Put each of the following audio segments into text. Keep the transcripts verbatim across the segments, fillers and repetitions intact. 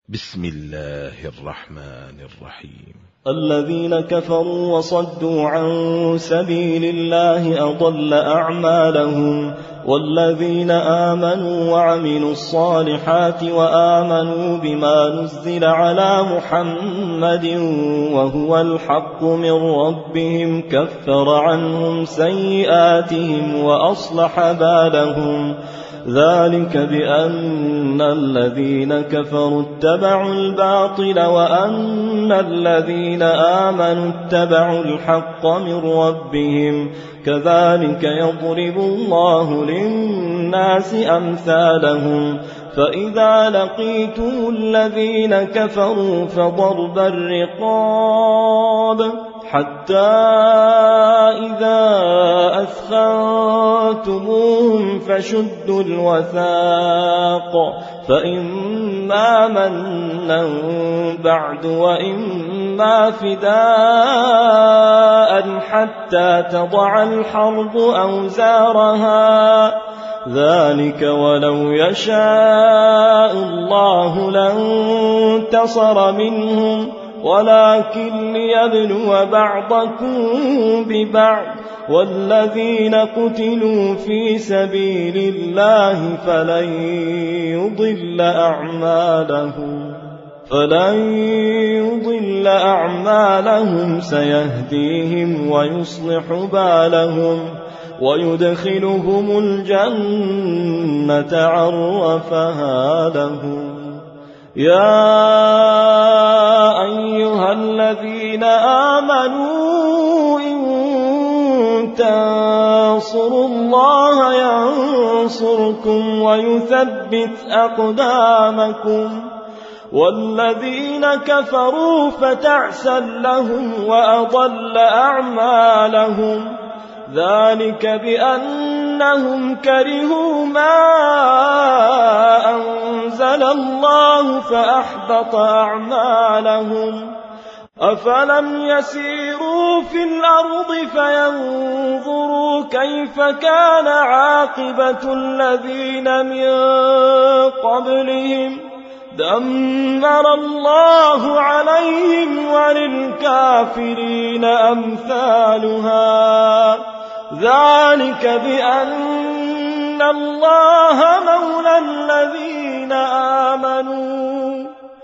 بسم الله الرحمن الرحيم. الذين كفروا وصدوا عن سبيل الله أضل أعمالهم، والذين آمنوا وعملوا الصالحات وآمنوا بما نزل على محمد وهو الحق من ربهم كفر عنهم سيئاتهم وأصلح بالهم، ذلك بأن الذين كفروا اتبعوا الباطل وأن الذين آمنوا اتبعوا الحق من ربهم، كذلك يضرب الله للناس أمثالهم. فإذا لقيتم الذين كفروا فضرب الرقاب حتى إذا أثخنتموهم فشدوا الوثاق، فإما منا بعد وإما فداء حتى تضع الحرب أوزارها، ذلك ولو يشاء الله لانتصر منهم ولكن ليبلو بعضكم ببعض، والذين قتلوا في سبيل الله فلن يضل أعمالهم فلن يضل أعمالهم سيهديهم ويصلح بالهم ويدخلهم الجنة عرفها لهم. يا أيها الذين آمنوا إن تنصروا الله ينصركم ويثبت أقدامكم، والذين كفروا فتعسا لهم وأضل أعمالهم، ذلك بأنهم كرهوا ما أنزل الله فأحبط أعمالهم. أفلم يسيروا في الأرض فينظروا كيف كان عاقبة الذين من قبلهم، دمر الله عليهم وللكافرين أمثالها، ذلك بأن الله مولى الذين آمنوا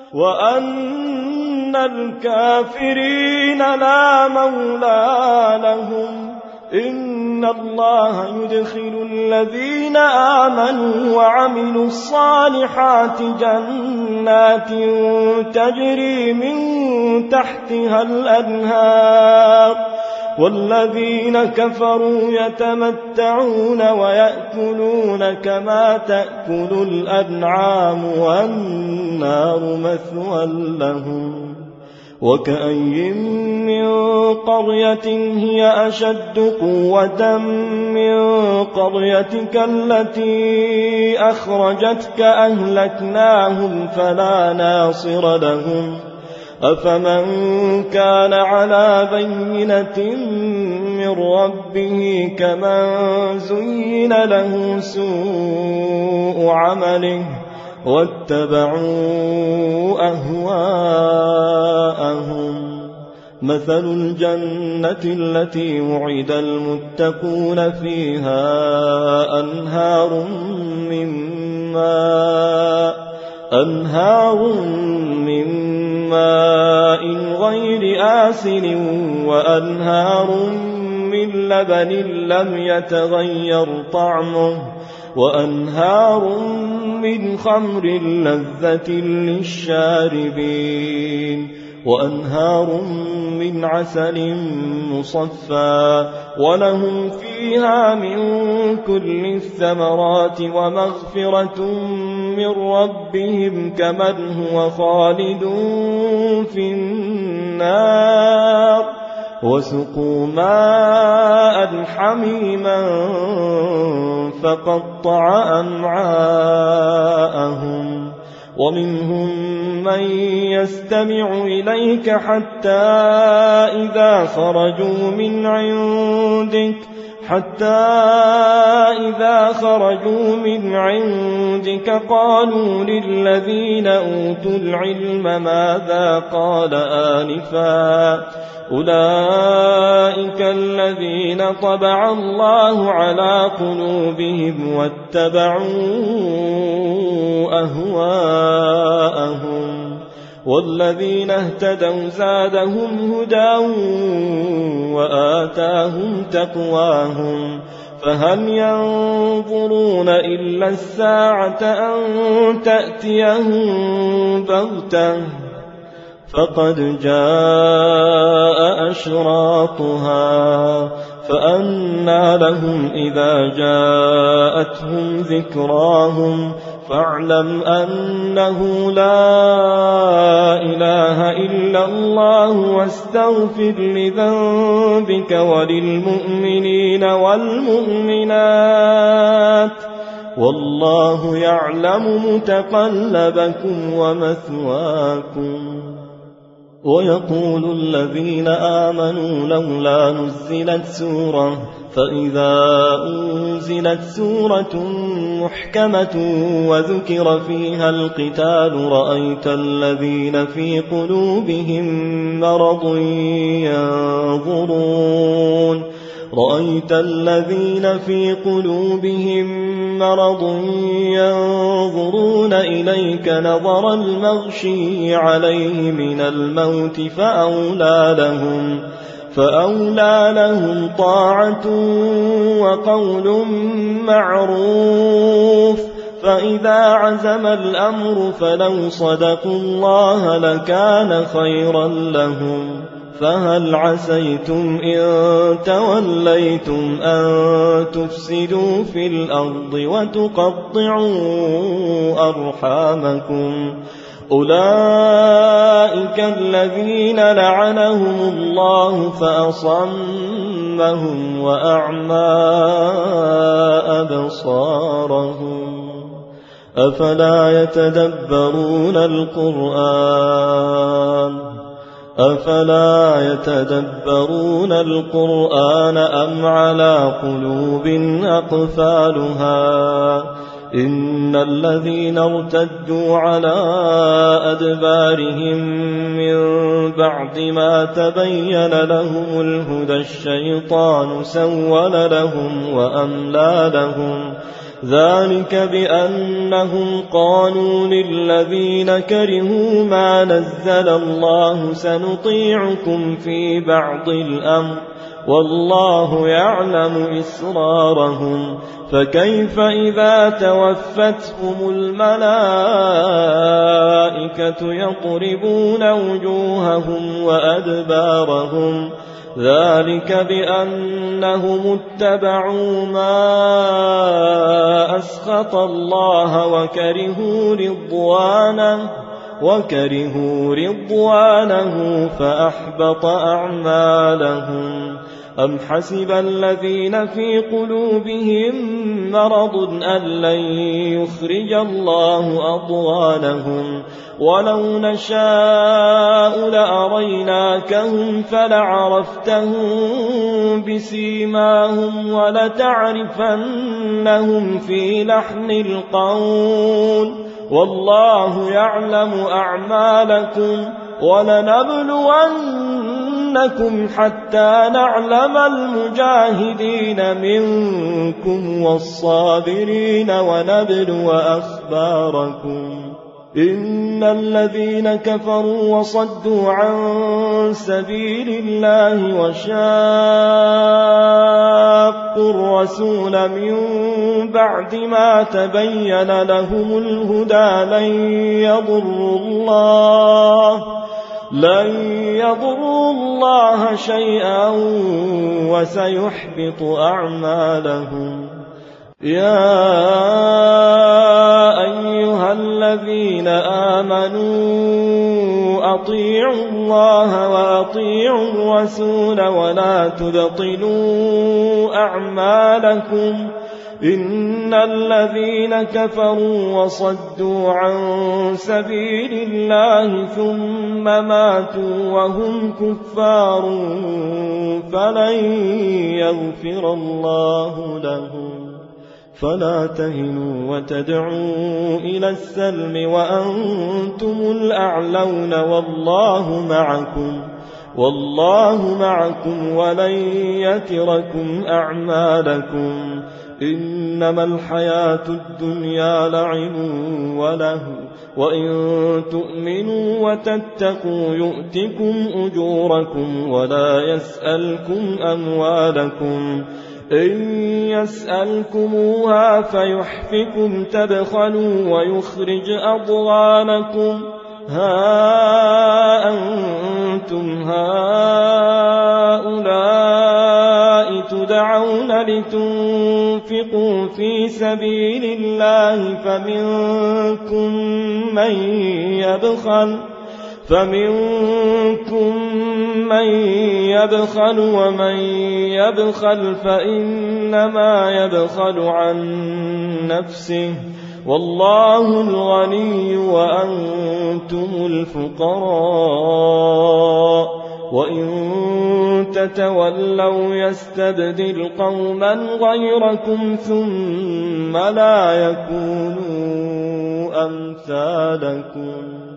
وأن الكافرين لا مولى لهم. إن الله يدخل الذين آمنوا وعملوا الصالحات جنات تجري من تحتها الأنهار، والذين كفروا يتمتعون ويأكلون كما تأكل الأنعام والنار مثوى لهم. وكأين من قرية هي أشد قوة من قريتك التي أخرجتك أهلكناهم فلا ناصر لهم. أفمن كان على بينة من ربه كمن زين له سوء عمله واتبعوا أهواءهم. مثل الجنة التي وعد المتقون فيها أنهار من ماء أنهار من ماء غير آسن وأنهار من لبن لم يتغير طعمه وأنهار من خمر لذة للشاربين وأنهار من عسل مصفى ولهم فيها من كل الثمرات ومغفرة من ربهم كمن هو خالد في النار وسقوا ماء حميما فقطع أمعاءهم. ومنهم من يستمع إليك حتى إذا خرجوا من عندك حتى إذا خرجوا من عندك قالوا للذين أوتوا العلم ماذا قال آنفا أولئك الذين طبع الله على قلوبهم واتبعوا أهواءهم والذين اهتدوا زادهم هدى وآتاهم تقواهم فهل ينظرون إلا الساعة أن تأتيهم بغتة فقد جاء أشراطها فأنى لهم إذا جاءتهم ذكراهم فاعلم أنه لا إله إلا الله واستغفر لذنبك وللمؤمنين والمؤمنات والله يعلم متقلبكم ومثواكم. ويقول الذين آمنوا لولا نزلت سورة فإذا أنزلت سورة محكمة وذكر فيها القتال رأيت الذين في قلوبهم مرض ينظرون رأيت الذين في قلوبهم مرض ينظرون إليك نظر المغشي عليه من الموت فأولى لهم فأولى لهم طاعة وقول معروف فإذا عزم الأمر فلو صدقوا الله لكان خيرا لهم فهل عسيتم إن توليتم أن تفسدوا في الأرض وتقطعوا أرحامكم أولئك الذين لعنهم الله فأصمهم وأعمى أبصارهم أفلا يتدبرون القرآن أفلا يتدبرون القرآن أم على قلوب أقفالها إن الذين ارتدوا على أدبارهم من بعد ما تبين لهم الهدى الشيطان سول لهم وأملى لهم ذلك بأنهم قالوا للذين كرهوا ما نزل الله سنطيعكم في بعض الأمر والله يعلم إسرارهم فكيف إذا توفتهم الملائكة يضربون وجوههم وأدبارهم ذلك بأنهم اتبعوا ما أسخط الله وكرهوا رضوانه وكرهوا رضوانه فأحبط أعمالهم أم حسب الذين في قلوبهم مرض أن لن يخرج الله أضغانهم ولو نشاء لأريناكهم فلعرفتهم بسيماهم ولتعرفنهم في لحن القول والله يعلم أعمالكم ولنبلونكم حتى نعلم المجاهدين منكم والصابرين ونبلو أخباركم إن الذين كفروا وصدوا عن سبيل الله وشاقوا الرسول من بعد ما تبين لهم الهدى لن يضروا الله لن يضروا الله شيئا وسيحبط أعمالهم يا أيها الذين آمنوا أطيعوا الله وأطيعوا الرسول ولا تبطلوا أعمالكم إن الذين كفروا وصدوا عن سبيل الله ثم ماتوا وهم كفار فلن يغفر الله لهم فلا تهنوا وتدعوا إلى السلم وأنتم الأعلون والله معكم والله معكم ولن يتركم أعمالكم إنما الحياة الدنيا لعب وله وإن تؤمنوا وتتقوا يؤتكم أجوركم ولا يسألكم أموالكم إن يسألكموها فيحفكم تبخلوا ويخرج أضغانكم ها أنتم هؤلاء تدعون لتنفقوا في سبيل الله فمنكم من يبخل فمنكم من يبخل ومن يبخل فإنما يبخل عن نفسه والله الغني وأنتم الفقراء وإن تتولوا يستبدل قوما غيركم ثم لا يكونوا أمثالكم